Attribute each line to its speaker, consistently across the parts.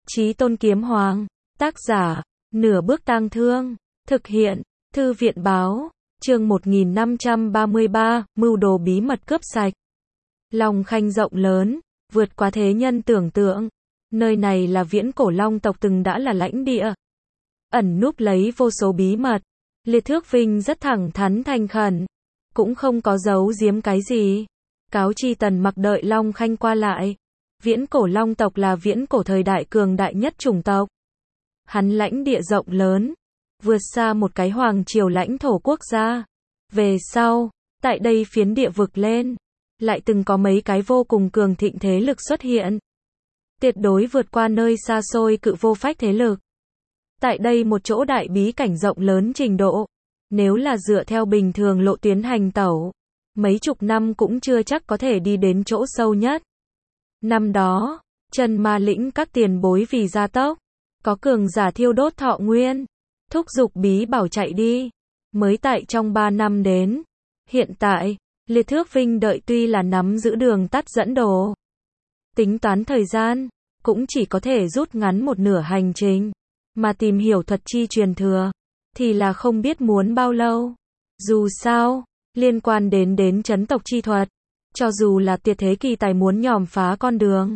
Speaker 1: Chí Tôn Kiếm Hoàng. Tác giả, Nửa Bước Tang Thương. Thực hiện, Thư viện Báo. Chương 1533, mưu đồ bí mật cướp sạch. Long Khanh rộng lớn, vượt quá thế nhân tưởng tượng. Nơi này là viễn cổ Long tộc từng đã là lãnh địa. Ẩn núp lấy vô số bí mật. Liệt Thước Vinh rất thẳng thắn thành khẩn. Cũng không có giấu giếm cái gì. Cáo chi Tần Mặc đợi Long Khanh qua lại. Viễn cổ Long tộc là viễn cổ thời đại cường đại nhất chủng tộc. Hắn lãnh địa rộng lớn, vượt xa một cái hoàng triều lãnh thổ quốc gia. Về sau, tại đây phiến địa vực lên, lại từng có mấy cái vô cùng cường thịnh thế lực xuất hiện. Tuyệt đối vượt qua nơi xa xôi cự vô phách thế lực. Tại đây một chỗ đại bí cảnh rộng lớn trình độ, nếu là dựa theo bình thường lộ tuyến hành tẩu, mấy chục năm cũng chưa chắc có thể đi đến chỗ sâu nhất. Năm đó, Chân Ma Lĩnh các tiền bối vì gia tốc, có cường giả thiêu đốt thọ nguyên, thúc giục bí bảo chạy đi, mới tại trong 3 năm đến. Hiện tại, Liệt Thước Vinh đợi tuy là nắm giữ đường tắt dẫn đồ, tính toán thời gian, cũng chỉ có thể rút ngắn một nửa hành trình, mà tìm hiểu thuật chi truyền thừa, thì là không biết muốn bao lâu. Dù sao, liên quan đến chấn tộc chi thuật, cho dù là tuyệt thế kỳ tài muốn nhòm phá con đường,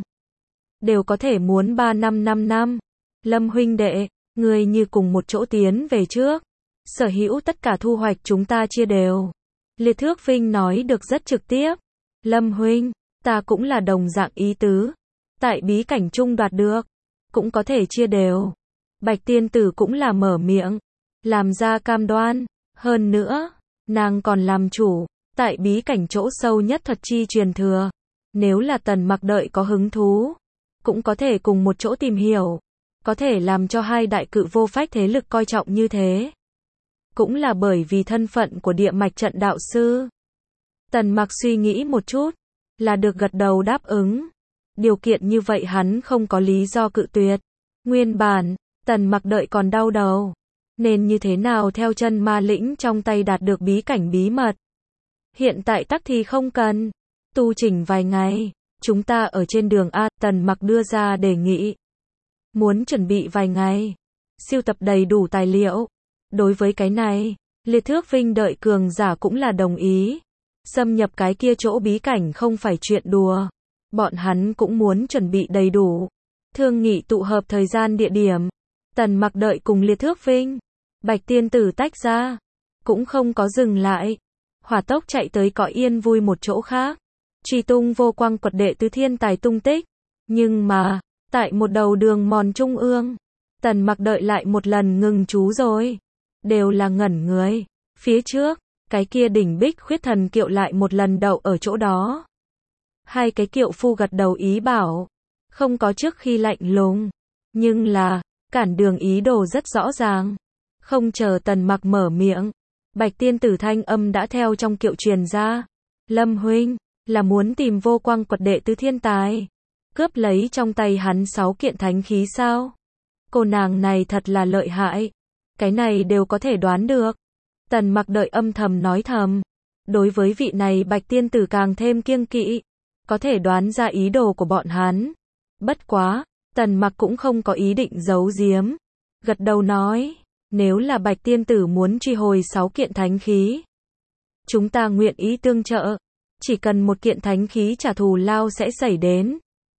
Speaker 1: đều có thể muốn 3 năm 5 năm. Lâm huynh đệ, người như cùng một chỗ tiến về trước, sở hữu tất cả thu hoạch chúng ta chia đều. Liệt Thước Vinh nói được rất trực tiếp. Lâm huynh, ta cũng là đồng dạng ý tứ. Tại bí cảnh chung đoạt được, cũng có thể chia đều. Bạch tiên tử cũng là mở miệng, làm ra cam đoan. Hơn nữa, nàng còn làm chủ, tại bí cảnh chỗ sâu nhất thuật chi truyền thừa. Nếu là Tần Mặc đợi có hứng thú, cũng có thể cùng một chỗ tìm hiểu. Có thể làm cho hai đại cự vô phách thế lực coi trọng như thế, cũng là bởi vì thân phận của địa mạch trận đạo sư. Tần Mặc suy nghĩ một chút, là được gật đầu đáp ứng. Điều kiện như vậy hắn không có lý do cự tuyệt. Nguyên bản, Tần Mặc đợi còn đau đầu, nên như thế nào theo Chân Ma Lĩnh trong tay đạt được bí cảnh bí mật. Hiện tại tắc thì không cần, tu chỉnh vài ngày, chúng ta ở trên đường A. Tần Mặc đưa ra đề nghị. Muốn chuẩn bị vài ngày, sưu tập đầy đủ tài liệu. Đối với cái này, Liệt Thước Vinh đợi cường giả cũng là đồng ý. Xâm nhập cái kia chỗ bí cảnh không phải chuyện đùa. Bọn hắn cũng muốn chuẩn bị đầy đủ. Thương nghị tụ hợp thời gian địa điểm. Tần Mặc đợi cùng Liệt Thước Vinh, Bạch tiên tử tách ra, cũng không có dừng lại. Hỏa tốc chạy tới cõi yên vui một chỗ khác, truy tung vô quang quật đệ tứ thiên tài tung tích. Nhưng mà, tại một đầu đường mòn trung ương, Tần Mặc đợi lại một lần ngừng chú rồi. Đều là ngẩn người. Phía trước, cái kia đỉnh bích khuyết thần kiệu lại một lần đậu ở chỗ đó. Hai cái kiệu phu gật đầu ý bảo. Không có trước khi lạnh lùng. Nhưng là, cản đường ý đồ rất rõ ràng. Không chờ Tần Mặc mở miệng, Bạch tiên tử thanh âm đã theo trong kiệu truyền ra. Lâm huynh, là muốn tìm vô quang quật đệ tứ thiên tài, cướp lấy trong tay hắn 6 kiện thánh khí sao? Cô nàng này thật là lợi hại. Cái này đều có thể đoán được. Tần Mặc đợi âm thầm nói thầm. Đối với vị này Bạch tiên tử càng thêm kiêng kỵ. Có thể đoán ra ý đồ của bọn hắn. Bất quá, Tần Mặc cũng không có ý định giấu giếm. Gật đầu nói, nếu là Bạch tiên tử muốn truy hồi 6 kiện thánh khí, chúng ta nguyện ý tương trợ. Chỉ cần một kiện thánh khí trả thù lao sẽ xảy đến.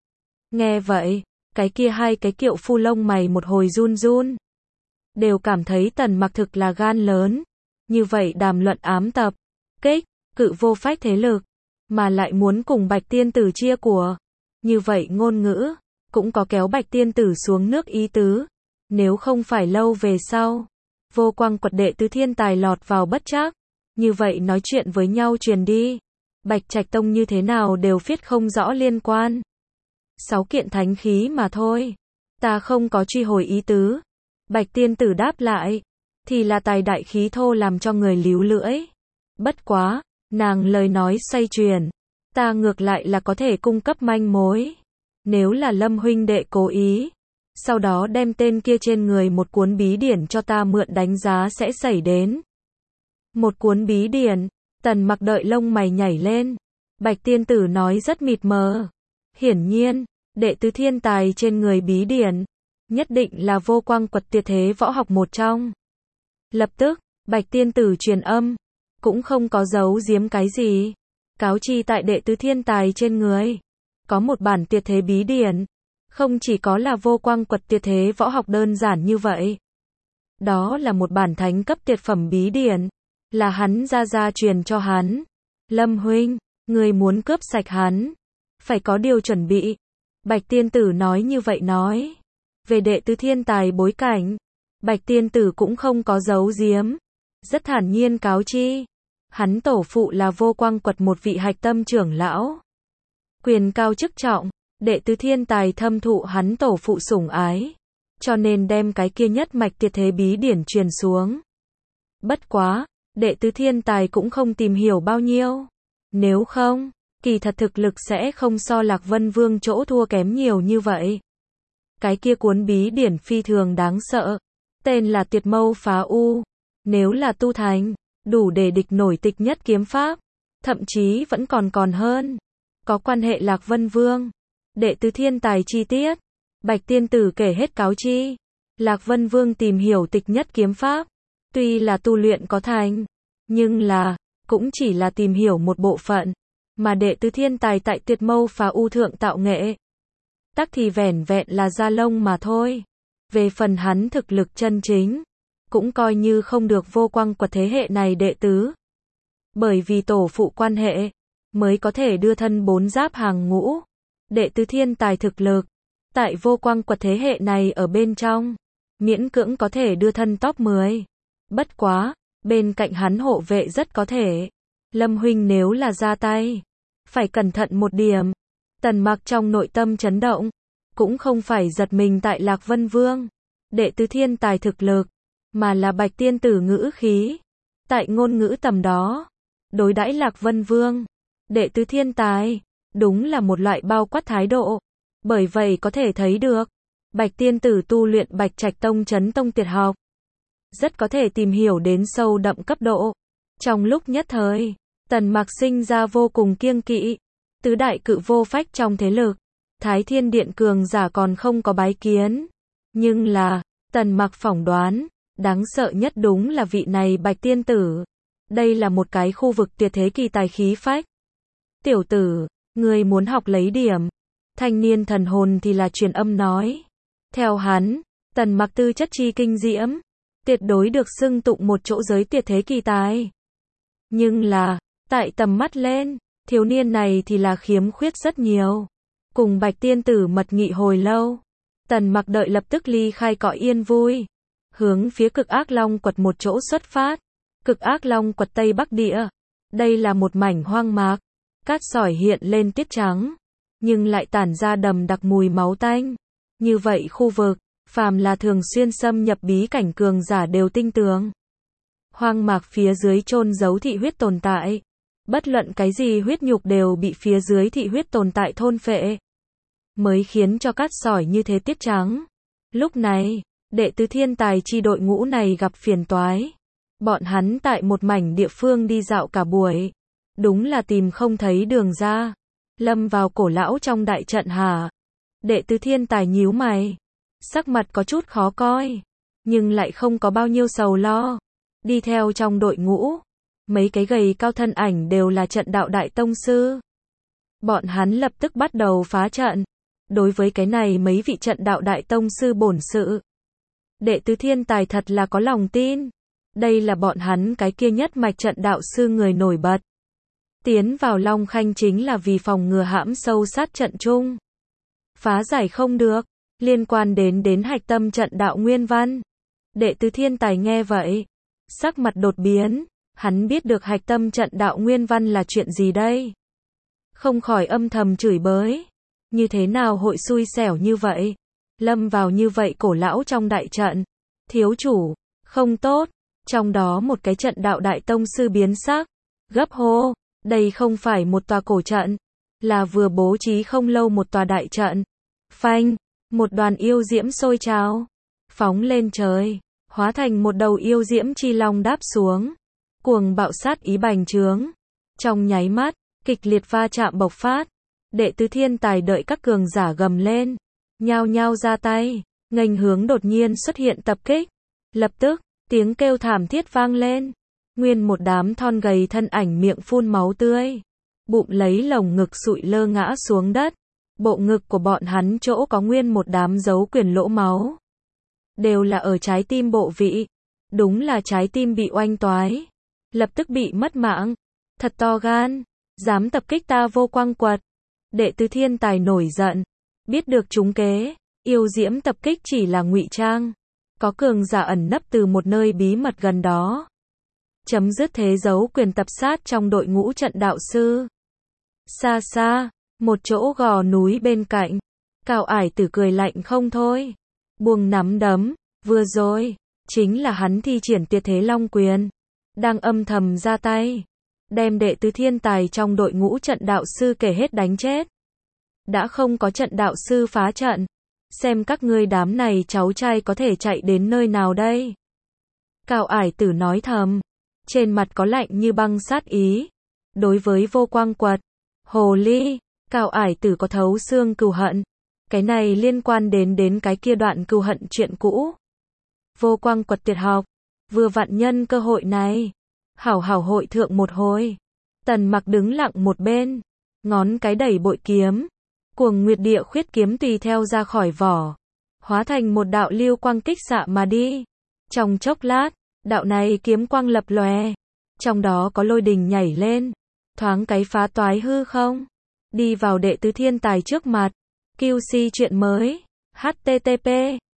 Speaker 1: Nghe vậy, cái kia hai cái kiệu phu lông mày một hồi run run. Đều cảm thấy Tần Mặc thực là gan lớn. Như vậy đàm luận ám tập, kích, cự vô phách thế lực, mà lại muốn cùng Bạch tiên tử chia của. Như vậy ngôn ngữ, cũng có kéo Bạch tiên tử xuống nước ý tứ. Nếu không phải lâu về sau, vô quang quật đệ tứ thiên tài lọt vào bất trắc, như vậy nói chuyện với nhau truyền đi, Bạch Trạch Tông như thế nào đều viết không rõ liên quan. 6 kiện thánh khí mà thôi, ta không có truy hồi ý tứ. Bạch tiên tử đáp lại, thì là tài đại khí thô làm cho người líu lưỡi. Bất quá, nàng lời nói xoay chuyển, ta ngược lại là có thể cung cấp manh mối. Nếu là Lâm huynh đệ cố ý, sau đó đem tên kia trên người một cuốn bí điển cho ta mượn đánh giá sẽ xảy đến. Một cuốn bí điển. Tần Mặc đợi lông mày nhảy lên. Bạch tiên tử nói rất mịt mờ. Hiển nhiên, đệ tứ thiên tài trên người bí điển, nhất định là vô quang quật tuyệt thế võ học một trong. Lập tức, Bạch Tiên Tử truyền âm, cũng không có giấu giếm cái gì. Cáo chi tại đệ tứ thiên tài trên người. Có một bản tuyệt thế bí điển. Không chỉ có là vô quang quật tuyệt thế võ học đơn giản như vậy. Đó là một bản thánh cấp tuyệt phẩm bí điển. Là hắn gia truyền cho hắn. Lâm huynh, người muốn cướp sạch hắn. Phải có điều chuẩn bị. Bạch Tiên Tử nói như vậy nói. Về đệ tứ thiên tài bối cảnh. Bạch Tiên Tử cũng không có giấu giếm. Rất thản nhiên cáo chi. Hắn tổ phụ là vô quang quật một vị hạch tâm trưởng lão. Quyền cao chức trọng. Đệ tứ thiên tài thâm thụ hắn tổ phụ sủng ái. Cho nên đem cái kia nhất mạch tuyệt thế bí điển truyền xuống. Bất quá, đệ tứ thiên tài cũng không tìm hiểu bao nhiêu. Nếu không, kỳ thật thực lực sẽ không so Lạc Vân Vương chỗ thua kém nhiều như vậy. Cái kia cuốn bí điển phi thường đáng sợ. Tên là Tuyệt Mâu Phá U. Nếu là tu thành, đủ để địch nổi tịch nhất kiếm pháp. Thậm chí vẫn còn hơn. Có quan hệ Lạc Vân Vương. Đệ tứ thiên tài chi tiết. Bạch Tiên Tử kể hết cáo chi. Lạc Vân Vương tìm hiểu tịch nhất kiếm pháp. Tuy là tu luyện có thành. Nhưng là, cũng chỉ là tìm hiểu một bộ phận. Mà đệ tứ thiên tài tại Tuyệt Mâu Phá U thượng tạo nghệ. Tắc thì vẻn vẹn là da lông mà thôi. Về phần hắn thực lực chân chính. Cũng coi như không được vô quang quật thế hệ này đệ tứ. Bởi vì tổ phụ quan hệ. Mới có thể đưa thân 4 giáp hàng ngũ. Đệ tứ thiên tài thực lực. Tại vô quang quật thế hệ này ở bên trong. Miễn cưỡng có thể đưa thân top 10. Bất quá. Bên cạnh hắn hộ vệ rất có thể. Lâm huynh nếu là ra tay. Phải cẩn thận một điểm. Tần Mặc trong nội tâm chấn động. Cũng không phải giật mình tại Lạc Vân Vương. Đệ tứ thiên tài thực lực. Mà là Bạch Tiên Tử ngữ khí. Tại ngôn ngữ tầm đó. Đối đãi Lạc Vân Vương. Đệ tứ thiên tài. Đúng là một loại bao quát thái độ. Bởi vậy có thể thấy được. Bạch Tiên Tử tu luyện Bạch Trạch Tông Chấn Tông tuyệt học. Rất có thể tìm hiểu đến sâu đậm cấp độ. Trong lúc nhất thời. Tần Mặc sinh ra vô cùng kiêng kỵ. Tứ đại cự vô phách trong thế lực. Thái Thiên Điện cường giả còn không có bái kiến. Nhưng là, Tần Mặc phỏng đoán. Đáng sợ nhất đúng là vị này Bạch Tiên Tử. Đây là một cái khu vực tuyệt thế kỳ tài khí phách. Tiểu tử, người muốn học lấy điểm. Thanh niên thần hồn thì là truyền âm nói. Theo hắn, Tần Mặc tư chất chi kinh diễm. Tuyệt đối được xưng tụng một chỗ giới tuyệt thế kỳ tài. Nhưng là, tại tầm mắt lên, thiếu niên này thì là khiếm khuyết rất nhiều. Cùng Bạch Tiên Tử mật nghị hồi lâu. Tần Mặc đợi lập tức ly khai cõi yên vui. Hướng phía Cực Ác Long quật một chỗ xuất phát. Cực Ác Long quật Tây Bắc Địa. Đây là một mảnh hoang mạc. Cát sỏi hiện lên tuyết trắng. Nhưng lại tản ra đầm đặc mùi máu tanh. Như vậy khu vực, phàm là thường xuyên xâm nhập bí cảnh cường giả đều tinh tường. Hoang mạc phía dưới chôn giấu thị huyết tồn tại. Bất luận cái gì huyết nhục đều bị phía dưới thị huyết tồn tại thôn phệ. Mới khiến cho cát sỏi như thế tuyết trắng. Lúc này, đệ tứ thiên tài chi đội ngũ này gặp phiền toái. Bọn hắn tại một mảnh địa phương đi dạo cả buổi. Đúng là tìm không thấy đường ra. Lâm vào cổ lão trong đại trận hả? Đệ tứ thiên tài nhíu mày. Sắc mặt có chút khó coi. Nhưng lại không có bao nhiêu sầu lo. Đi theo trong đội ngũ. Mấy cái gầy cao thân ảnh đều là trận đạo đại tông sư. Bọn hắn lập tức bắt đầu phá trận. Đối với cái này mấy vị trận đạo đại tông sư bổn sự. Đệ tứ thiên tài thật là có lòng tin. Đây là bọn hắn cái kia nhất mạch trận đạo sư người nổi bật. Tiến vào Long Khanh chính là vì phòng ngừa hãm sâu sát trận chung. Phá giải không được. Liên quan đến hạch tâm trận đạo nguyên văn. Đệ tứ thiên tài nghe vậy. Sắc mặt đột biến. Hắn biết được hạch tâm trận đạo nguyên văn là chuyện gì đây. Không khỏi âm thầm chửi bới. Như thế nào hội xui xẻo như vậy. Lâm vào như vậy cổ lão trong đại trận. Thiếu chủ. Không tốt. Trong đó một cái trận đạo đại tông sư biến sắc. Gấp hô. Đây không phải một tòa cổ trận. Là vừa bố trí không lâu một tòa đại trận. Phanh. Một đoàn yêu diễm sôi trào. Phóng lên trời. Hóa thành một đầu yêu diễm chi long đáp xuống. Cuồng bạo sát ý bành trướng. Trong nháy mắt, kịch liệt va chạm bộc phát. Đệ tứ thiên tài đợi các cường giả gầm lên. Nhao nhao ra tay. nghênh hướng đột nhiên xuất hiện tập kích. Lập tức, tiếng kêu thảm thiết vang lên. Nguyên một đám thon gầy thân ảnh miệng phun máu tươi. Bụng lấy lồng ngực sụi lơ ngã xuống đất. Bộ ngực của bọn hắn chỗ có nguyên một đám dấu quyền lỗ máu. Đều là ở trái tim bộ vị. Đúng là trái tim bị oanh toái. Lập tức bị mất mạng. Thật to gan. Dám tập kích ta Vô Quang Quật. Đệ tứ thiên tài nổi giận. Biết được trúng kế. Yêu diễm tập kích chỉ là ngụy trang. Có cường giả ẩn nấp từ một nơi bí mật gần đó. Chấm dứt thế dấu quyền tập sát trong đội ngũ trận đạo sư. Xa xa, một chỗ gò núi bên cạnh. Cao Ải Tử cười lạnh không thôi. Buông nắm đấm, vừa rồi, chính là hắn thi triển tuyệt thế long quyền. Đang âm thầm ra tay. Đem đệ tứ thiên tài trong đội ngũ trận đạo sư kể hết đánh chết. Đã không có trận đạo sư phá trận. Xem các ngươi đám này cháu trai có thể chạy đến nơi nào đây. Cao Ải Tử nói thầm. Trên mặt có lạnh như băng sát ý. Đối với Vô Quang Quật, hồ ly, Cao Ải Tử có thấu xương cừu hận. Cái này liên quan đến cái kia đoạn cừu hận chuyện cũ. Vô Quang Quật tuyệt học, vừa vặn nhân cơ hội này, hảo hảo hội thượng một hồi. Tần Mặc đứng lặng một bên, ngón cái đẩy bội kiếm, Cuồng Nguyệt Địa Khuyết kiếm tùy theo ra khỏi vỏ, hóa thành một đạo lưu quang kích xạ mà đi. Trong chốc lát, đạo này kiếm quang lập lòe, trong đó có lôi đình nhảy lên, thoáng cái phá toái hư không, đi vào đệ tứ thiên tài trước mặt. QC chuyện mới, http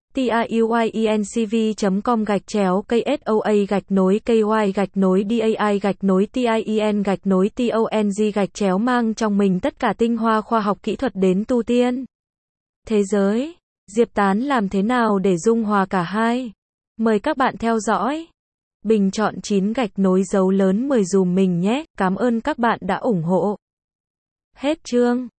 Speaker 1: tiuyencv.com/KSOA-KY-DAI-TIEN-TONG mang trong mình tất cả tinh hoa khoa học kỹ thuật đến tu tiên. Thế giới, Diệp Tán làm thế nào để dung hòa cả hai? Mời các bạn theo dõi. Bình chọn 9 gạch nối dấu lớn 10 dùm mình nhé, cảm ơn các bạn đã ủng hộ. Hết chương.